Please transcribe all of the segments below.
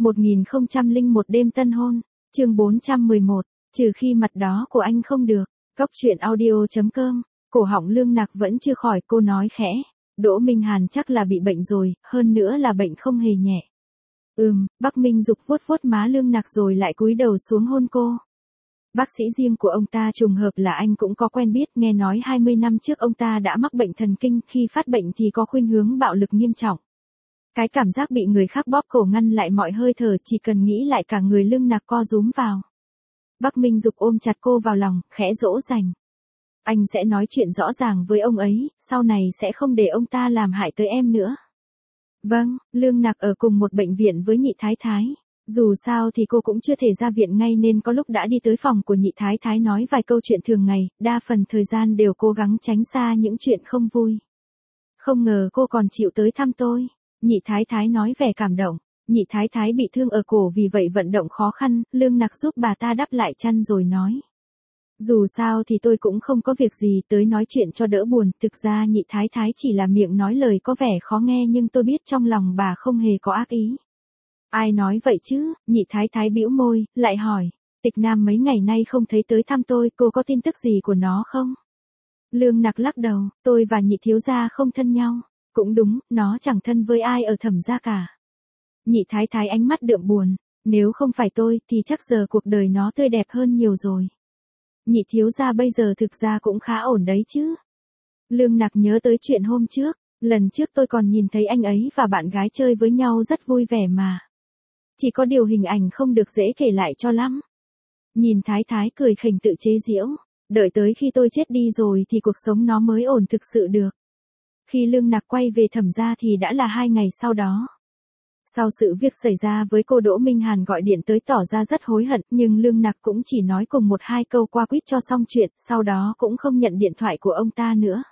1001 đêm tân hôn, chương 411, trừ khi mặt đó của anh không được. Cóc truyện audio.com, cổ họng Lương Nặc vẫn chưa khỏi, cô nói khẽ. Đỗ Minh Hàn chắc là bị bệnh rồi, hơn nữa là bệnh không hề nhẹ. Bắc Minh Dục vuốt vuốt má Lương Nặc rồi lại cúi đầu xuống hôn cô. Bác sĩ riêng của ông ta trùng hợp là anh cũng có quen biết, nghe nói 20 năm trước ông ta đã mắc bệnh thần kinh, khi phát bệnh thì có khuynh hướng bạo lực nghiêm trọng. Cái cảm giác bị người khác bóp cổ ngăn lại mọi hơi thở, chỉ cần nghĩ lại cả người Lương Nặc co rúm vào. Bắc Minh Dục ôm chặt cô vào lòng, khẽ dỗ dành. Anh sẽ nói chuyện rõ ràng với ông ấy, sau này sẽ không để ông ta làm hại tới em nữa. Vâng, Lương Nặc ở cùng một bệnh viện với Nhị Thái Thái. Dù sao thì cô cũng chưa thể ra viện ngay nên có lúc đã đi tới phòng của Nhị Thái Thái nói vài câu chuyện thường ngày, đa phần thời gian đều cố gắng tránh xa những chuyện không vui. Không ngờ cô còn chịu tới thăm tôi. Nhị Thái Thái nói vẻ cảm động. Nhị Thái Thái bị thương ở cổ vì vậy vận động khó khăn, Lương Nặc giúp bà ta đắp lại chăn rồi nói. Dù sao thì tôi cũng không có việc gì, tới nói chuyện cho đỡ buồn, thực ra Nhị Thái Thái chỉ là miệng nói lời có vẻ khó nghe nhưng tôi biết trong lòng bà không hề có ác ý. Ai nói vậy chứ? Nhị Thái Thái bĩu môi, lại hỏi. Tịch Nam mấy ngày nay không thấy tới thăm tôi, cô có tin tức gì của nó không? Lương Nặc lắc đầu, tôi và Nhị thiếu gia không thân nhau. Cũng đúng, nó chẳng thân với ai ở Thẩm gia cả. Nhị Thái Thái ánh mắt đượm buồn, nếu không phải tôi thì chắc giờ cuộc đời nó tươi đẹp hơn nhiều rồi. Nhị thiếu gia bây giờ thực ra cũng khá ổn đấy chứ. Lương Nặc nhớ tới chuyện hôm trước, lần trước tôi còn nhìn thấy anh ấy và bạn gái chơi với nhau rất vui vẻ mà. Chỉ có điều hình ảnh không được dễ kể lại cho lắm. Nhìn Thái Thái cười khỉnh tự chế giễu, đợi tới khi tôi chết đi rồi thì cuộc sống nó mới ổn thực sự được. Khi Lương Nặc quay về Thẩm gia thì đã là 2 ngày sau đó. Sau sự việc xảy ra với cô, Đỗ Minh Hàn gọi điện tới tỏ ra rất hối hận, nhưng Lương Nặc cũng chỉ nói cùng 1-2 câu qua quýt cho xong chuyện, sau đó cũng không nhận điện thoại của ông ta nữa.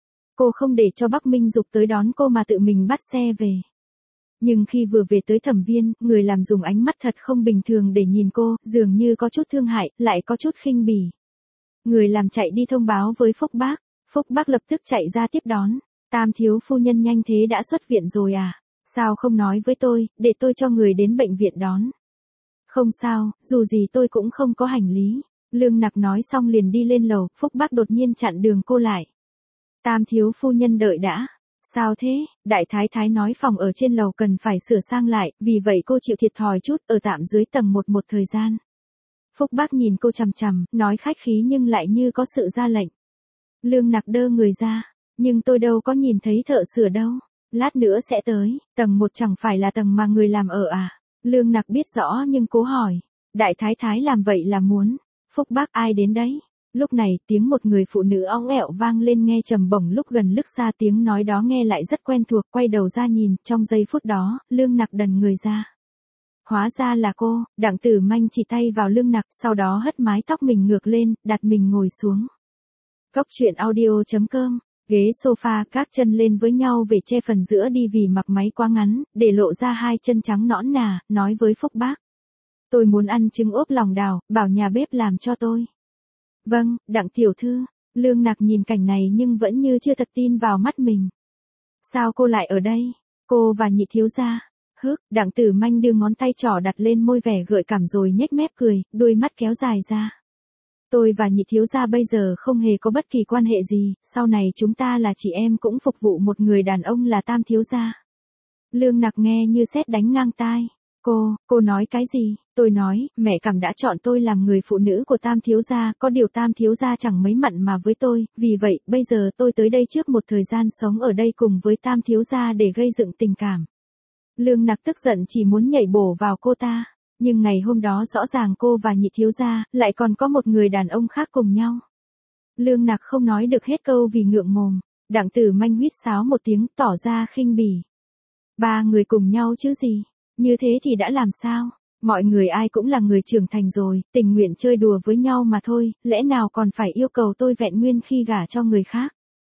Cô không để cho Bắc Minh Dục tới đón cô mà tự mình bắt xe về. Nhưng khi vừa về tới Thẩm viên, người làm dùng ánh mắt thật không bình thường để nhìn cô, dường như có chút thương hại, lại có chút khinh bỉ. Người làm chạy đi thông báo với Phúc Bác. Phúc Bác lập tức chạy ra tiếp đón. Tam thiếu phu nhân nhanh thế đã xuất viện rồi à? Sao không nói với tôi, để tôi cho người đến bệnh viện đón. Không sao, dù gì tôi cũng không có hành lý. Lương Nặc nói xong liền đi lên lầu, Phúc Bác đột nhiên chặn đường cô lại. Tam thiếu phu nhân đợi đã. Sao thế? Đại Thái Thái nói phòng ở trên lầu cần phải sửa sang lại, vì vậy cô chịu thiệt thòi chút, ở tạm dưới tầng một thời gian. Phúc Bác nhìn cô chằm chằm, nói khách khí nhưng lại như có sự ra lệnh. Lương Nặc đơ người ra, nhưng tôi đâu có nhìn thấy thợ sửa đâu. Lát nữa sẽ tới, tầng 1 chẳng phải là tầng mà người làm ở à? Lương Nặc biết rõ nhưng cố hỏi. Đại Thái Thái làm vậy là muốn. Phúc Bác ai đến đấy? Lúc này tiếng một người phụ nữ óng ẹo vang lên nghe trầm bổng lúc gần lúc xa, tiếng nói đó nghe lại rất quen thuộc, quay đầu ra nhìn, trong giây phút đó, Lương Nặc đần người ra. Hóa ra là cô. Đặng Tử Manh chỉ tay vào Lương Nặc, sau đó hất mái tóc mình ngược lên, đặt mình ngồi xuống. Cóc truyện audio.com. Ghế sofa các chân lên với nhau về che phần giữa đi vì mặc váy quá ngắn, để lộ ra 2 chân trắng nõn nà, nói với Phúc Bác. Tôi muốn ăn trứng ốp lòng đào, bảo nhà bếp làm cho tôi. Vâng, Đặng tiểu thư. Lương Nặc nhìn cảnh này nhưng vẫn như chưa thật tin vào mắt mình. Sao cô lại ở đây? Cô và Nhị thiếu gia. Đặng Tử Manh đưa ngón tay trỏ đặt lên môi vẻ gợi cảm rồi nhếch mép cười, đôi mắt kéo dài ra. Tôi và Nhị thiếu gia bây giờ không hề có bất kỳ quan hệ gì, sau này chúng ta là chị em cũng phục vụ một người đàn ông là Tam thiếu gia. Lương Nặc nghe như sét đánh ngang tai. Cô nói cái gì? Tôi nói, mẹ Cảm đã chọn tôi làm người phụ nữ của Tam thiếu gia, có điều Tam thiếu gia chẳng mấy mặn mà với tôi, vì vậy, bây giờ tôi tới đây trước một thời gian sống ở đây cùng với Tam thiếu gia để gây dựng tình cảm. Lương Nặc tức giận chỉ muốn nhảy bổ vào cô ta. Nhưng ngày hôm đó rõ ràng cô và Nhị thiếu gia lại còn có một người đàn ông khác cùng nhau. Lương Nặc không nói được hết câu vì ngượng mồm. Đặng Tử Manh huýt sáo một tiếng tỏ ra khinh bỉ. 3 người cùng nhau chứ gì? Như thế thì đã làm sao? Mọi người ai cũng là người trưởng thành rồi, tình nguyện chơi đùa với nhau mà thôi, lẽ nào còn phải yêu cầu tôi vẹn nguyên khi gả cho người khác?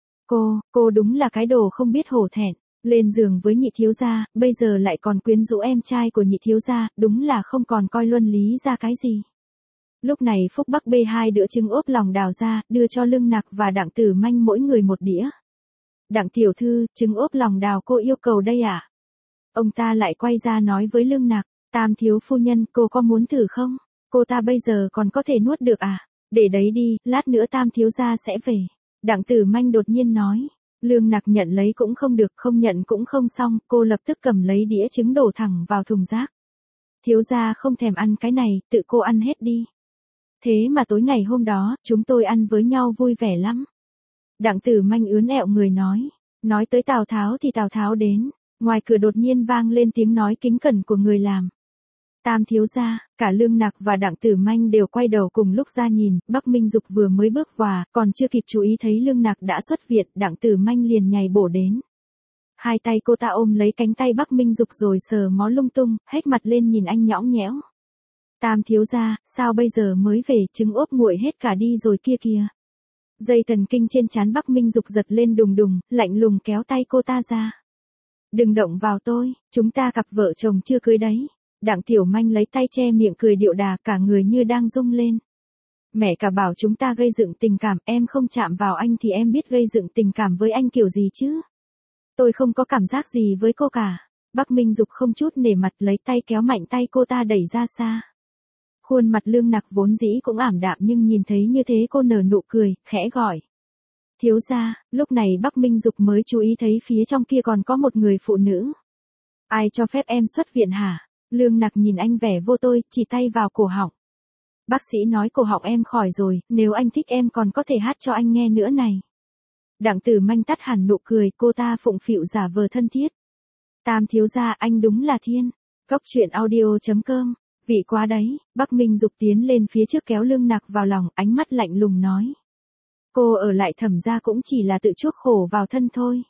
Cô đúng là cái đồ không biết hổ thẹn. Lên giường với Nhị thiếu gia, bây giờ lại còn quyến rũ em trai của Nhị thiếu gia, đúng là không còn coi luân lý ra cái gì. Lúc này Phúc Bác bê 2 đĩa trứng ốp lòng đào ra, đưa cho Lương Nặc và Đặng Tử Manh mỗi người 1 đĩa. Đặng tiểu thư, trứng ốp lòng đào cô yêu cầu đây à? Ông ta lại quay ra nói với Lương Nặc, Tam thiếu phu nhân, cô có muốn thử không? Cô ta bây giờ còn có thể nuốt được à? Để đấy đi, lát nữa Tam thiếu gia sẽ về. Đặng Tử Manh đột nhiên nói. Lương Nặc nhận lấy cũng không được, không nhận cũng không xong, cô lập tức cầm lấy đĩa trứng đổ thẳng vào thùng rác. Thiếu gia không thèm ăn cái này, tự cô ăn hết đi. Thế mà tối ngày hôm đó, chúng tôi ăn với nhau vui vẻ lắm. Đặng Tử Manh ướn ẹo người nói. Nói tới Tào Tháo thì Tào Tháo đến. Ngoài cửa đột nhiên vang lên tiếng nói kính cẩn của người làm. Tam thiếu gia, cả Lương Nặc và Đặng Tử Manh đều quay đầu cùng lúc ra nhìn, Bắc Minh Dục vừa mới bước vào, còn chưa kịp chú ý thấy Lương Nặc đã xuất viện, Đặng Tử Manh liền nhảy bổ đến. Hai tay cô ta ôm lấy cánh tay Bắc Minh Dục rồi sờ mó lung tung, hét mặt lên nhìn anh nhõng nhẽo. Tam thiếu gia, sao bây giờ mới về, trứng ốp nguội hết cả đi rồi kia kìa. Dây thần kinh trên trán Bắc Minh Dục giật lên đùng đùng, lạnh lùng kéo tay cô ta ra. Đừng động vào tôi, chúng ta cặp vợ chồng chưa cưới đấy. Đặng Tiểu Manh lấy tay che miệng cười điệu đà, cả người như đang rung lên. Mẹ cả bảo chúng ta gây dựng tình cảm, em không chạm vào anh thì em biết gây dựng tình cảm với anh kiểu gì chứ. Tôi không có cảm giác gì với cô cả. Bắc Minh Dục không chút nể mặt lấy tay kéo mạnh tay cô ta đẩy ra xa. Khuôn mặt Lương Nặc vốn dĩ cũng ảm đạm nhưng nhìn thấy như thế cô nở nụ cười, khẽ gọi. Thiếu gia, lúc này Bắc Minh Dục mới chú ý thấy phía trong kia còn có một người phụ nữ. Ai cho phép em xuất viện hả? Lương Nặc nhìn anh vẻ vô tôi, chỉ tay vào cổ họng. Bác sĩ nói cổ họng em khỏi rồi, nếu anh thích em còn có thể hát cho anh nghe nữa này. Đặng Tử Manh tắt hẳn nụ cười, cô ta phụng phịu giả vờ thân thiết. Tam thiếu gia, anh đúng là thiên. Cốc truyện audio.com. Vị quá đấy. Bắc Minh Dục tiến lên phía trước kéo Lương Nặc vào lòng, ánh mắt lạnh lùng nói. Cô ở lại Thẩm gia cũng chỉ là tự chuốc khổ vào thân thôi.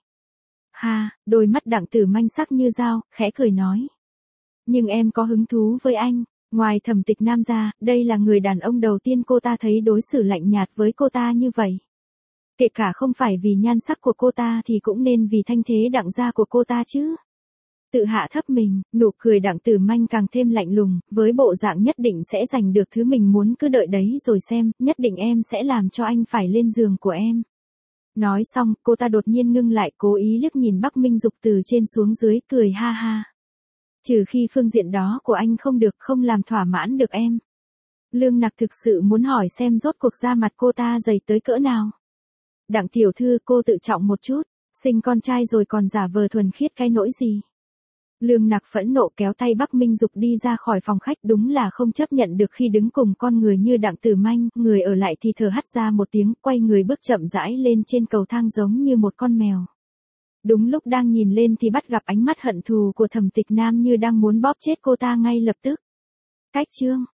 Ha, đôi mắt Đặng Tử Manh sắc như dao, khẽ cười nói. Nhưng em có hứng thú với anh. Ngoài Thẩm Tịch Nam ra, đây là người đàn ông đầu tiên cô ta thấy đối xử lạnh nhạt với cô ta như vậy. Kể cả không phải vì nhan sắc của cô ta thì cũng nên vì thanh thế Đặng gia của cô ta chứ. Tự hạ thấp mình, nụ cười Đặng Tử Manh càng thêm lạnh lùng, với bộ dạng nhất định sẽ giành được thứ mình muốn, cứ đợi đấy rồi xem, nhất định em sẽ làm cho anh phải lên giường của em. Nói xong, cô ta đột nhiên ngưng lại, cố ý liếc nhìn Bắc Minh Dục từ trên xuống dưới, cười ha ha. Trừ khi phương diện đó của anh không được, không làm thỏa mãn được em. Lương Nặc thực sự muốn hỏi xem rốt cuộc da mặt cô ta dày tới cỡ nào. Đặng tiểu thư, cô tự trọng một chút, sinh con trai rồi còn giả vờ thuần khiết cái nỗi gì. Lương Nặc phẫn nộ kéo tay Bắc Minh Dục đi ra khỏi phòng khách, đúng là không chấp nhận được khi đứng cùng con người như Đặng Tử Manh, người ở lại thì thở hắt ra một tiếng, quay người bước chậm rãi lên trên cầu thang giống như một con mèo. Đúng lúc đang nhìn lên thì bắt gặp ánh mắt hận thù của Thẩm Tịch Nam như đang muốn bóp chết cô ta ngay lập tức. Cách chương